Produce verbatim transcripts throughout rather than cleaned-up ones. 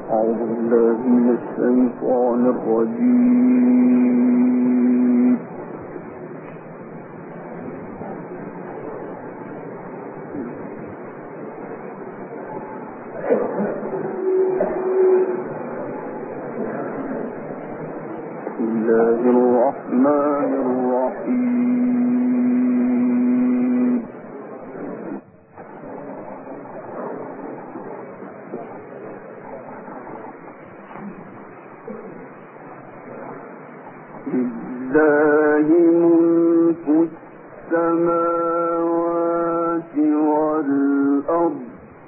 أعوذ بالله من الشيطان الرجيم. بسم الله الرحمن الرحيم. لله ملك السماوات والأرض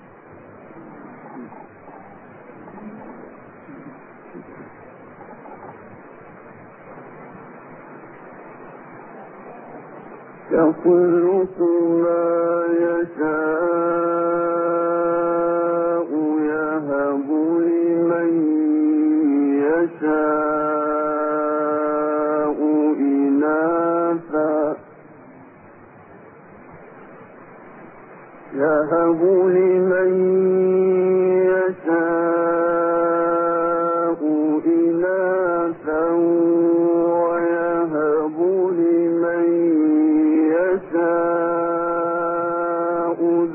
يخلق ما يشاء يهب لمن يشاء إناثا يهب لمن يشاء إناثا ويهب لمن يشاء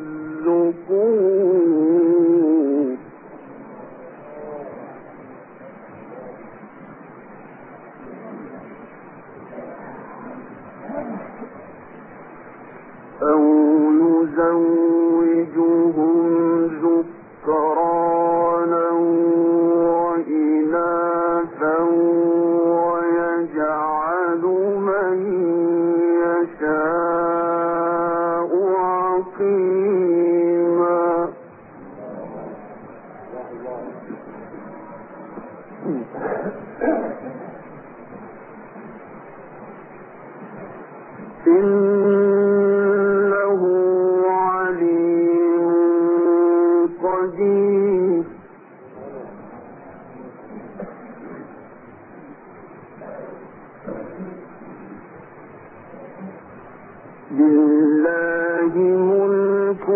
الذكور أو يزوجهم ذكرانا وإناثا ويجعل من يشاء عقيما. إنه عليم قدير. لله ملك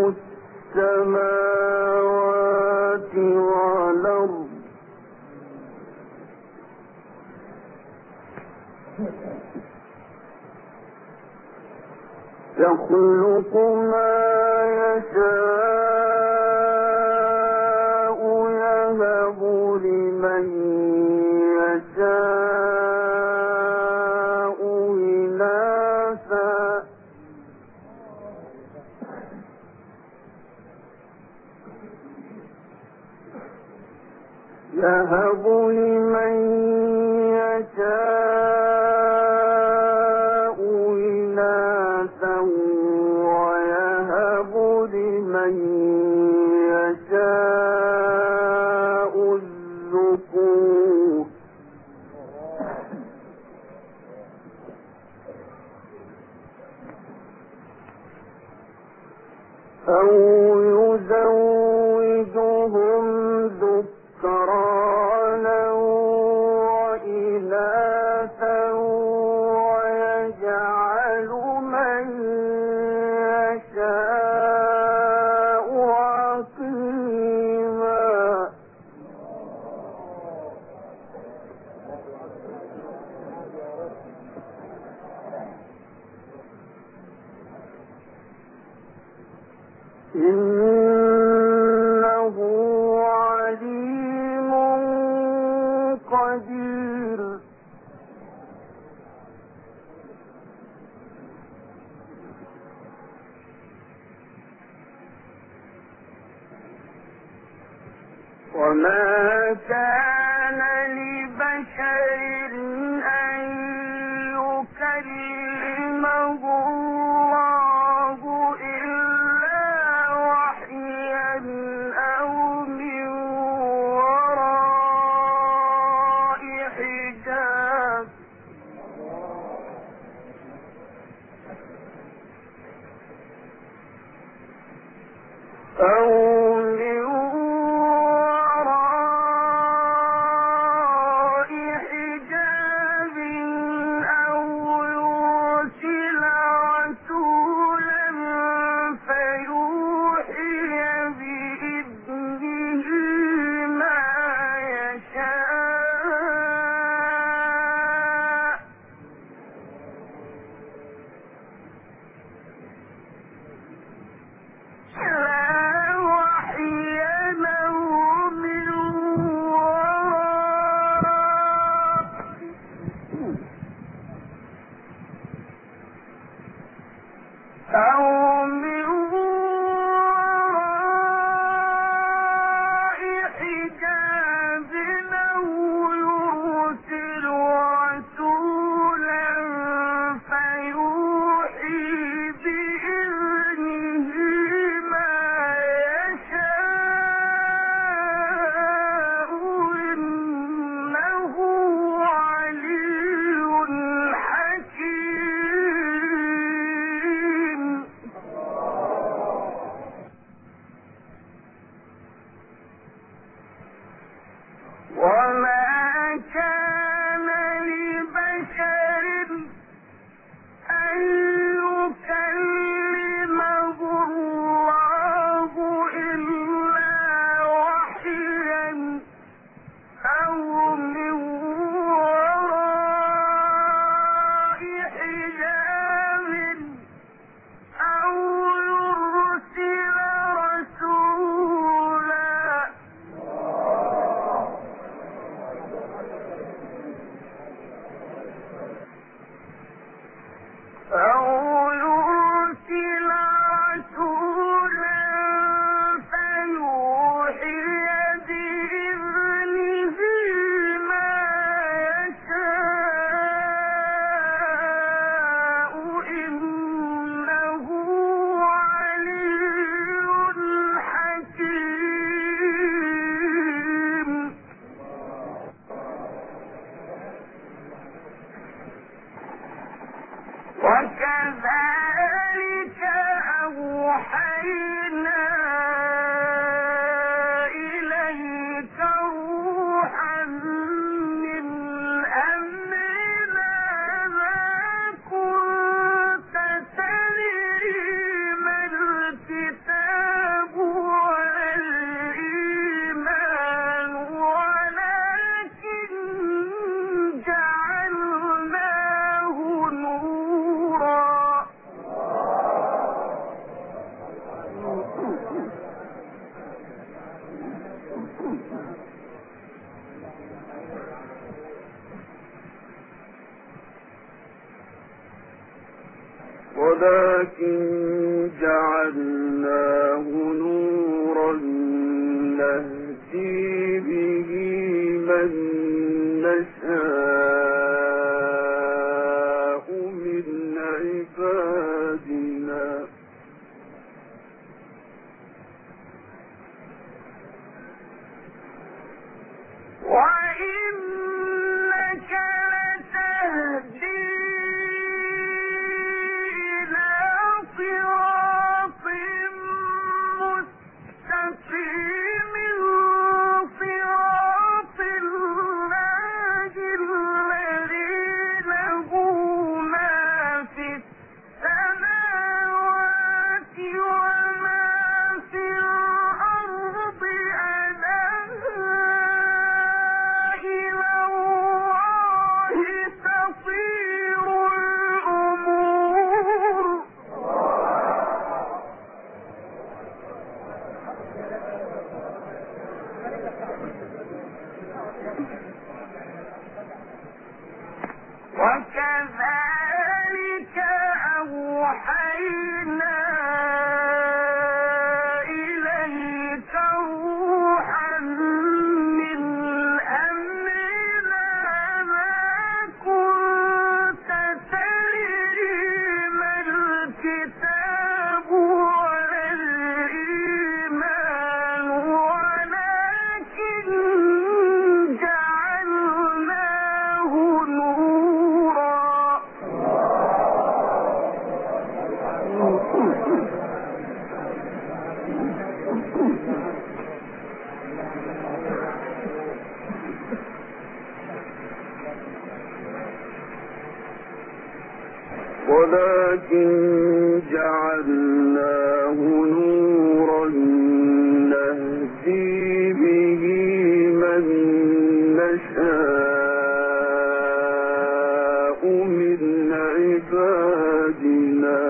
السماوات والأرض يخلق ما يشاء يهب لمن يشاء إناثا يهب لمن يشاء إناثا ويهب لمن يشاء الذكور أو يزوجهم ذكرانا وإناثا ويجعل من يشاء عقيما. إنه عليم قدير. وما كان لبشر أن يكلمه الله إلا وحيا أو من وراء حجاب أو من وراء ولكن جعلناه نورا نهدي به من نشاء من عبادنا وإنك لتهدي إلى صراط مستقيم صراط الله الذي له ما في السماوات وما في الأرض ألا إلى الله تصير الأمور وكذلك أوحينا إليك روحا من أمرنا ما كنت تدري ما الكتاب ولا الإيمان ولكن جعلناه نورا ولكن جعلناه نورا نهدي به من نشاء من عبادنا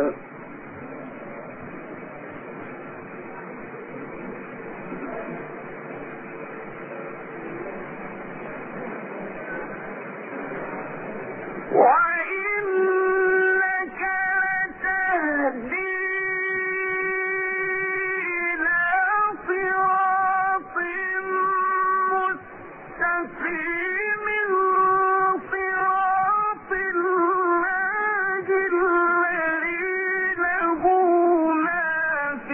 وإنك لتهدي إلى صراط مستقيم صراط الله الذي له ما في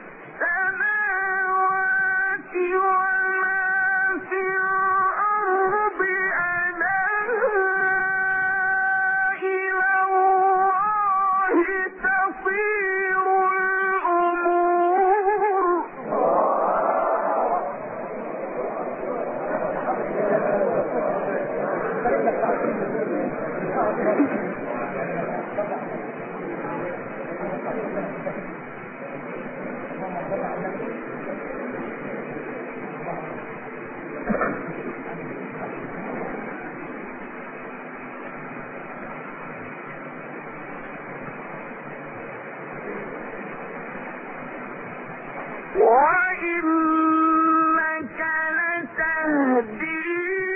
السماوات وما في الأرض ألا إلى الله تصير الأمور وإنك لتهدي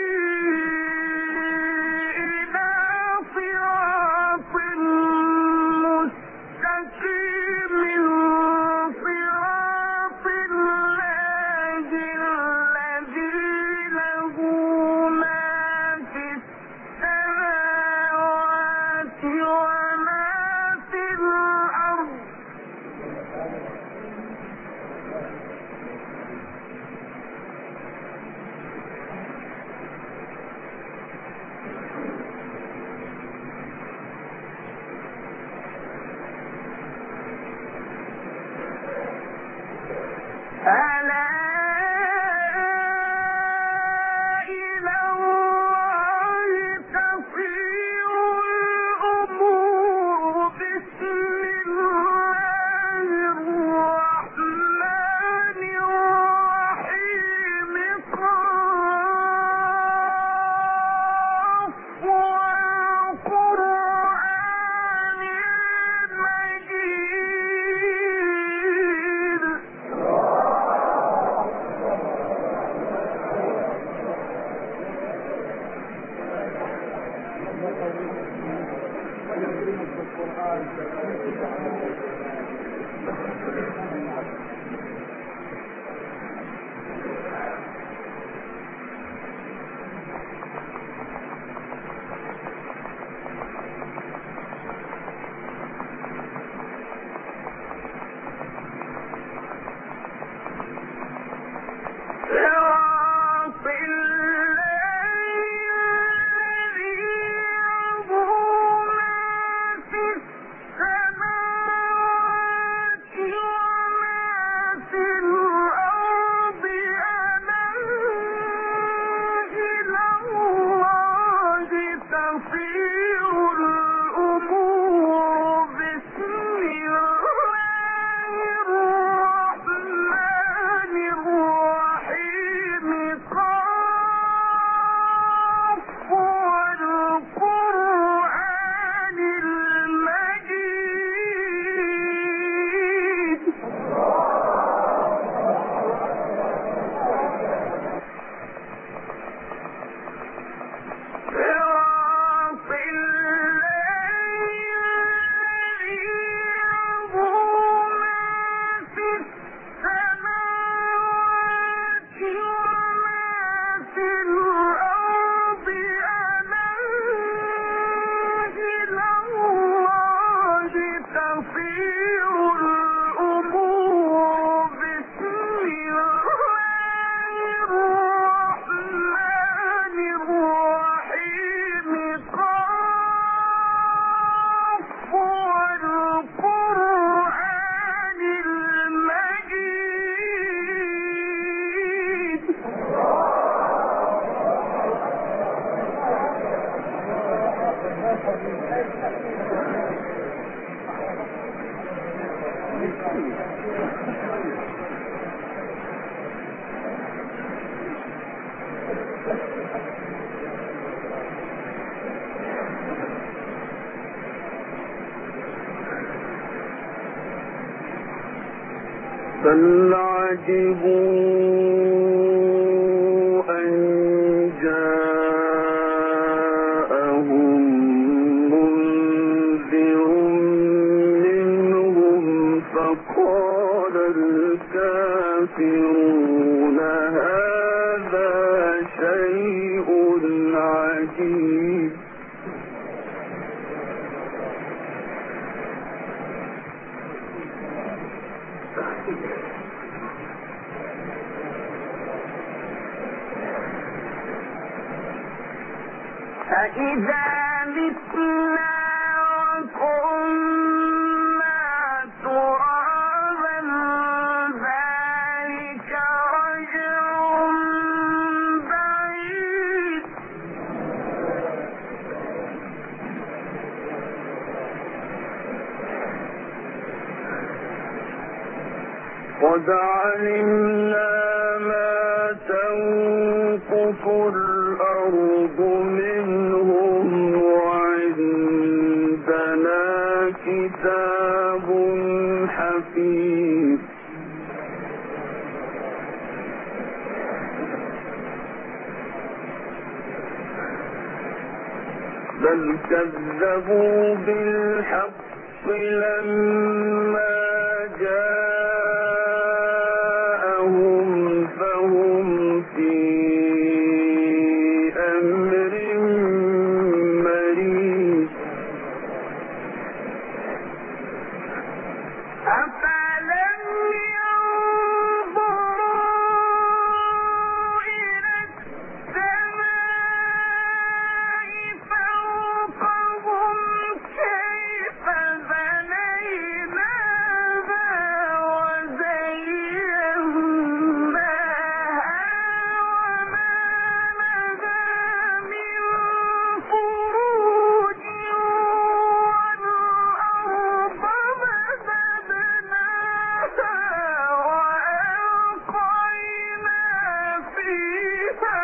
إلى صراط مستقيم صراط الله الذي له ما في السماوات وما في الأرض ألا إلى الله تصير الأمور بسم الله الرحمن الرحيم قاف والقرآن المجيد بل عجبوا أن جاءهم منذر منهم فقال الكافرون هذا شيء عجيب. أإذا متنا وكنا ترابا ذلك رجع بعيد. قد علمنا ما تنقص الأرض منهم وعندنا كتاب حفيظ. بل كذبوا بالحق لما جاءهم فهم في أمر مريض. أفلم ينظروا إلى السماء فوقهم كيف بنيناها وزيناها وما لها من فروج والأرض مددناها وألقينا فيها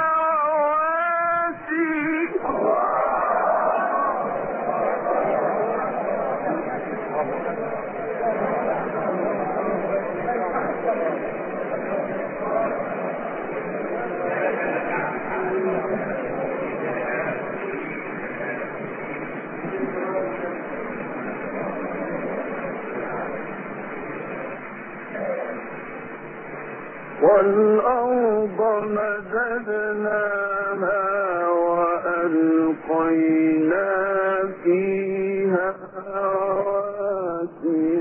والأرض مددناها وألقينا فيها رواسي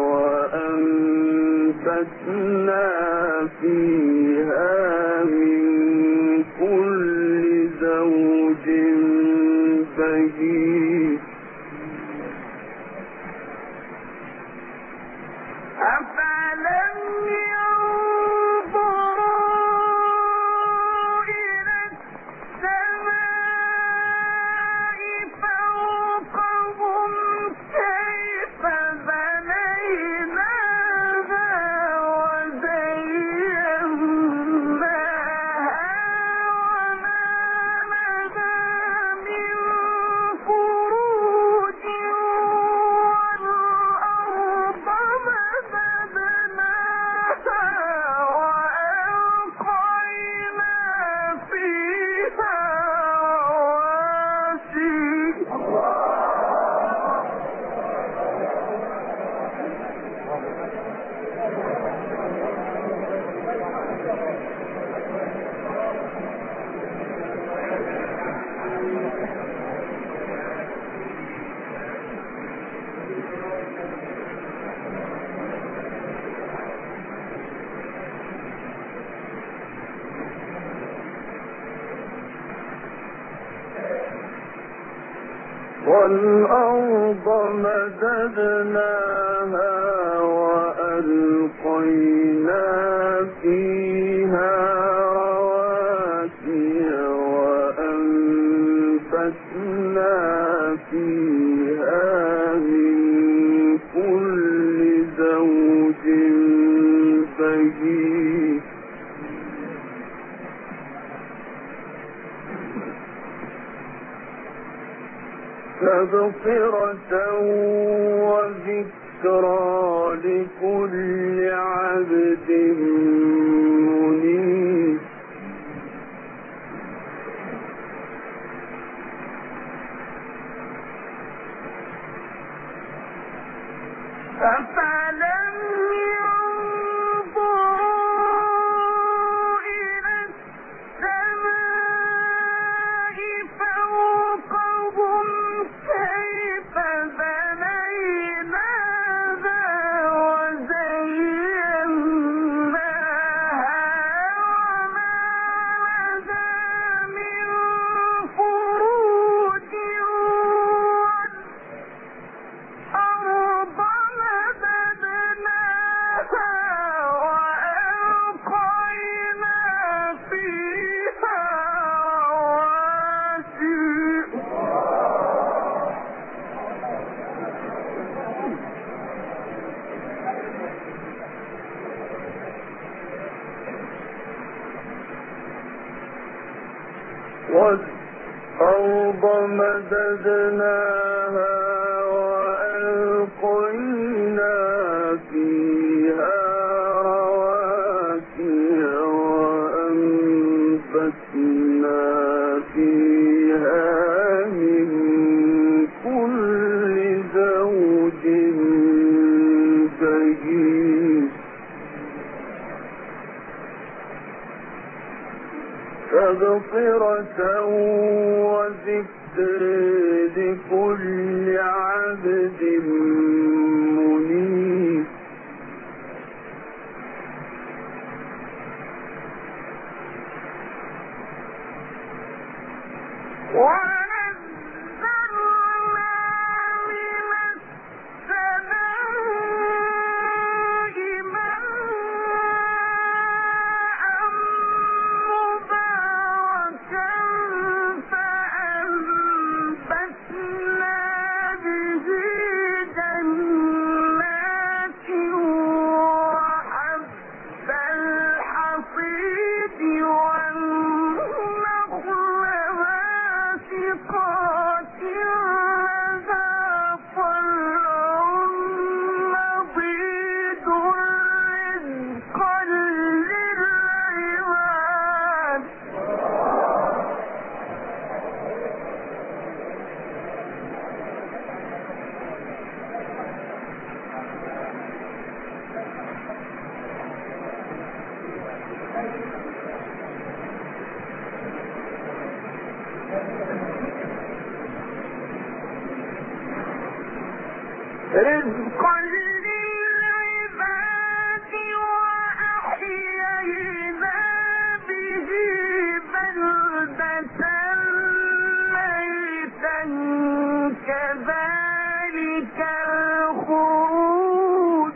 وأنبتنا فيها من كل زوج بهيج. أفلم ينظروا إلى السماء فوقهم كيف بنيناها وزيناها وما لها من فروج والأرض مددناها وألقينا فيها والأرض مددناها وألقينا فيها رواسي وأنبتنا فيها من كل زوج بهيج. تبصرة وذكرى لكل عبد منيب. أفلم ينظروا إلى السماء فوقهم كيف بنيناها وزيناها وما لها من فروج والأرض مددناها وألقينا فيها رواسي والأرض مددناها وألقينا فيها رواسي وأنبتنا فيها من كل زوج بهيج. تبصرة وذكر لكل عبد منيب. رزقا للعباد وأحيينا به بلدة ميتا كذلك الخروج.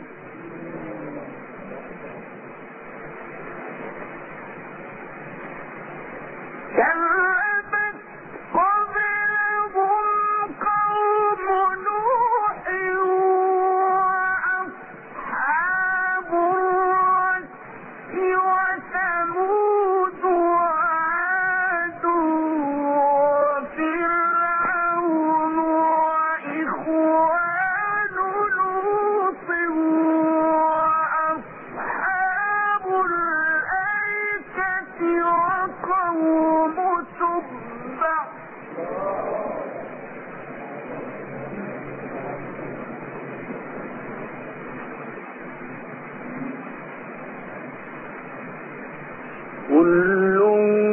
كذبت قبلهم قوم نوح وأصحاب الرس وثمود وعاد وفرعون وإخوان لوط وأصحاب الأيكة وقوم تبع كل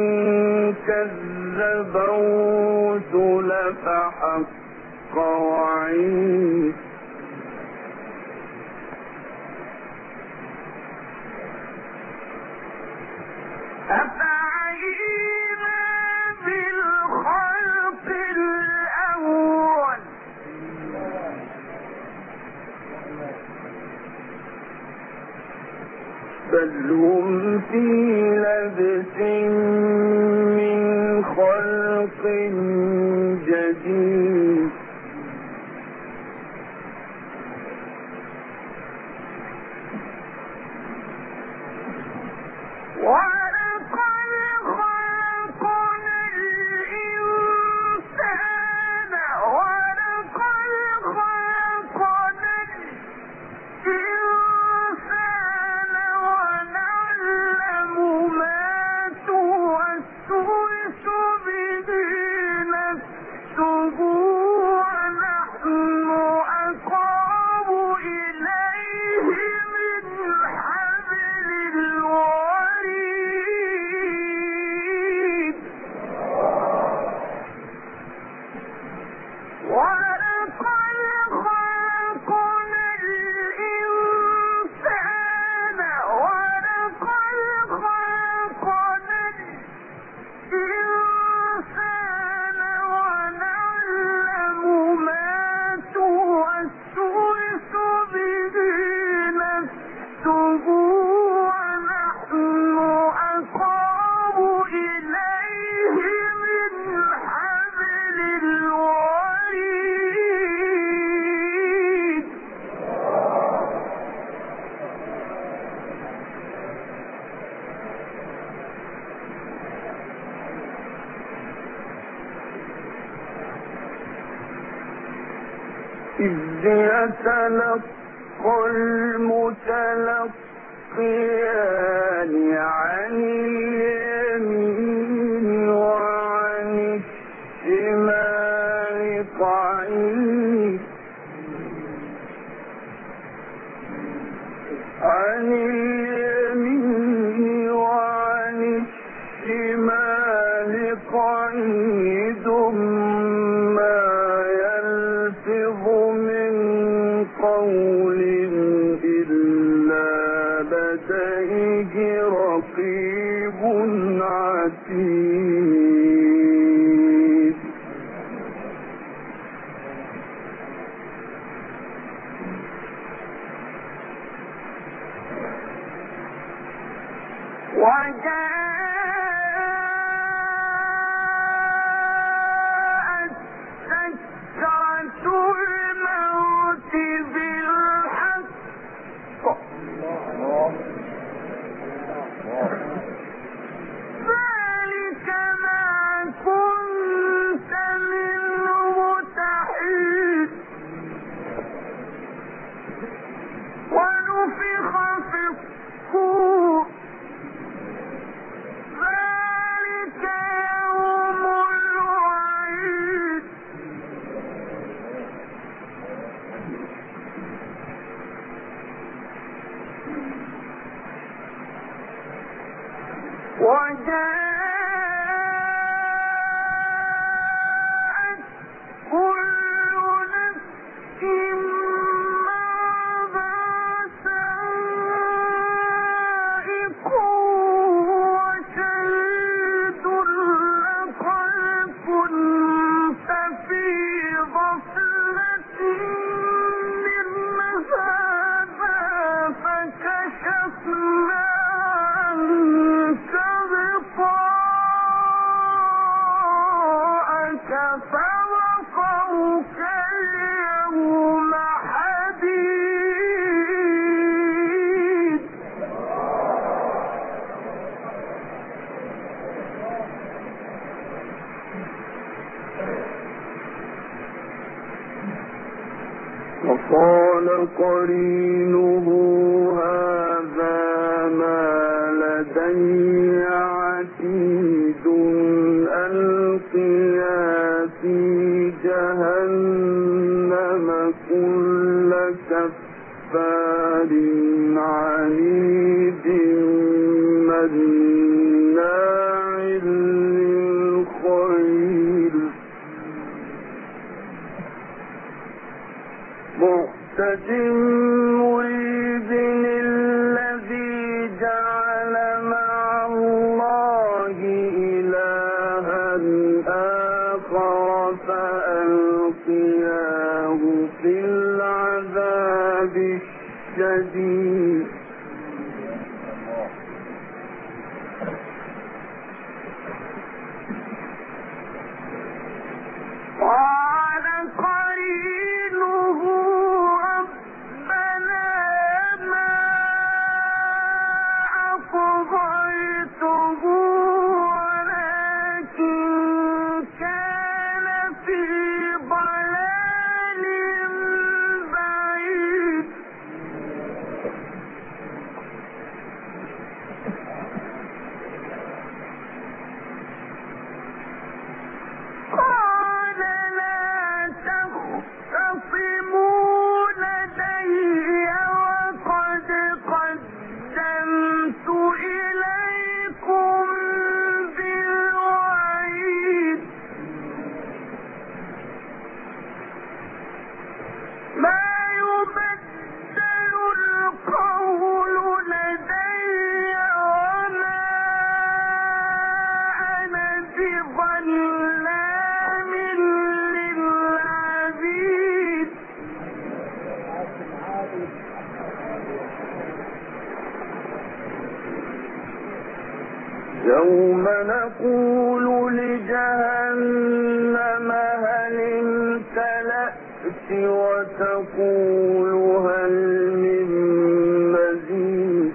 كذب الرسل فحق وعيد. أفعينا بالخلق الأول بل هم في لبس من خلق جديد. إذ يتلقى المتلقيان عن اليمين وعن الشمال قعيد عن اليمين وعن الشمال قعيد ما يلفظ من قول إلا لديه رقيب عتيد وجاءت سكرة الموت بالحق ذلك ما كنت منه تحيد ونفخ في الصور ذلك يوم الوعيد وجاءت كل نفس معها سائق وشهيد لقد كنت في غفلة من هذا فكشفنا عنك غطاءك فبصرك اليوم حديد وقال قرينه هذا ما لدي عتيد ألقيا في جهنم كل كفار عنيد مناع للخير معتد مريب الذي جعل مع الله إلها آخر فألقياه في العذاب الشديد قال قرينه ربنا ما أطغيته ولكن كان في ضلال بعيد قال لا تختصموا لدي وقد قدمت إليكم بالوعيد ما يبدل القول لدي وما أنا بظلام للعبيد يوم نقول لجهنم هل امتلأت وتقول هل من مزيد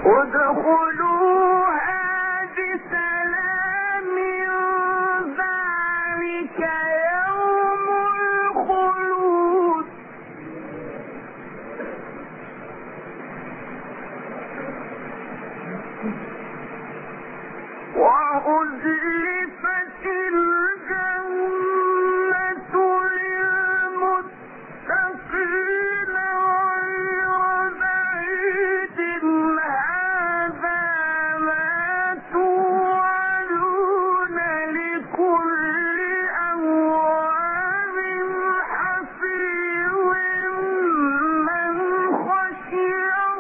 ادخلوها بسلام ذلك يوم الخلود وأزلفت الجنة للمتقين غير بعيد هذا ما توعدون لكل أواب حفيظ من خشي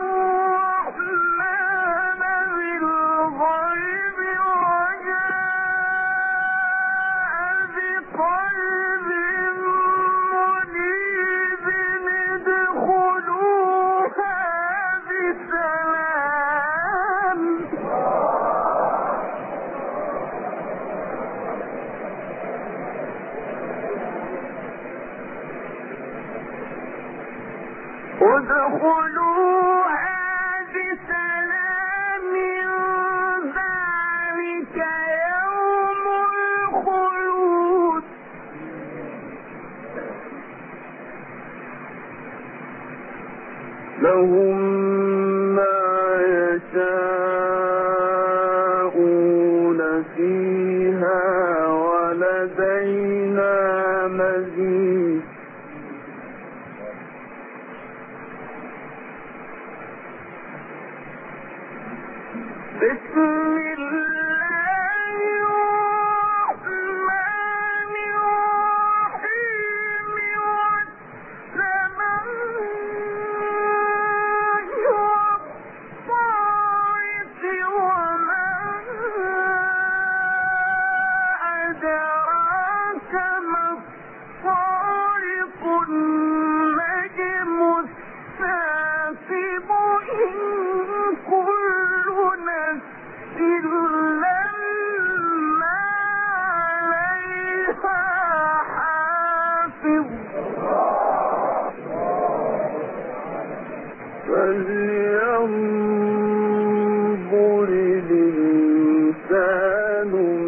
الرحمن بالغيب وجاء بقلب منيب ادخلوها بسلام ادخلوها بسلام ذلك يوم الخلود لهم ما يشاءون فيها ولدينا مزيد بسم الله الرحمن الرحيم والسماء والطارق وما أدراك ما الطارق النجم الثاقب إن كل نفس لما عليها حافظ فلينظر الإنسان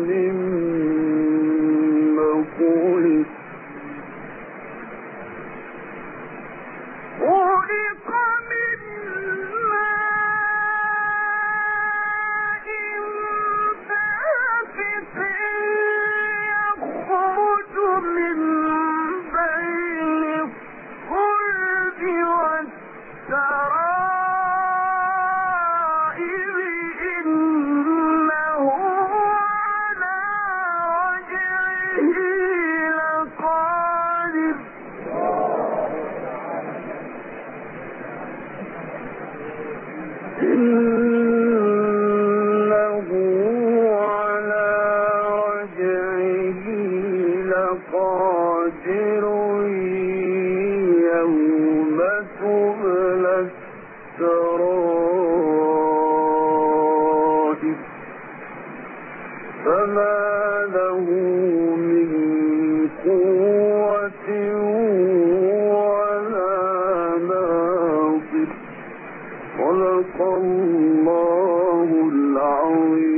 مما خلق خلق من ماء دافق يخرج من بين الصلب والترائب إنه على رجعه لقادر إنه على رجعه لقادر يوم تبلى السرائر فما له من قوة ولا ناصر صدق الله العظيم.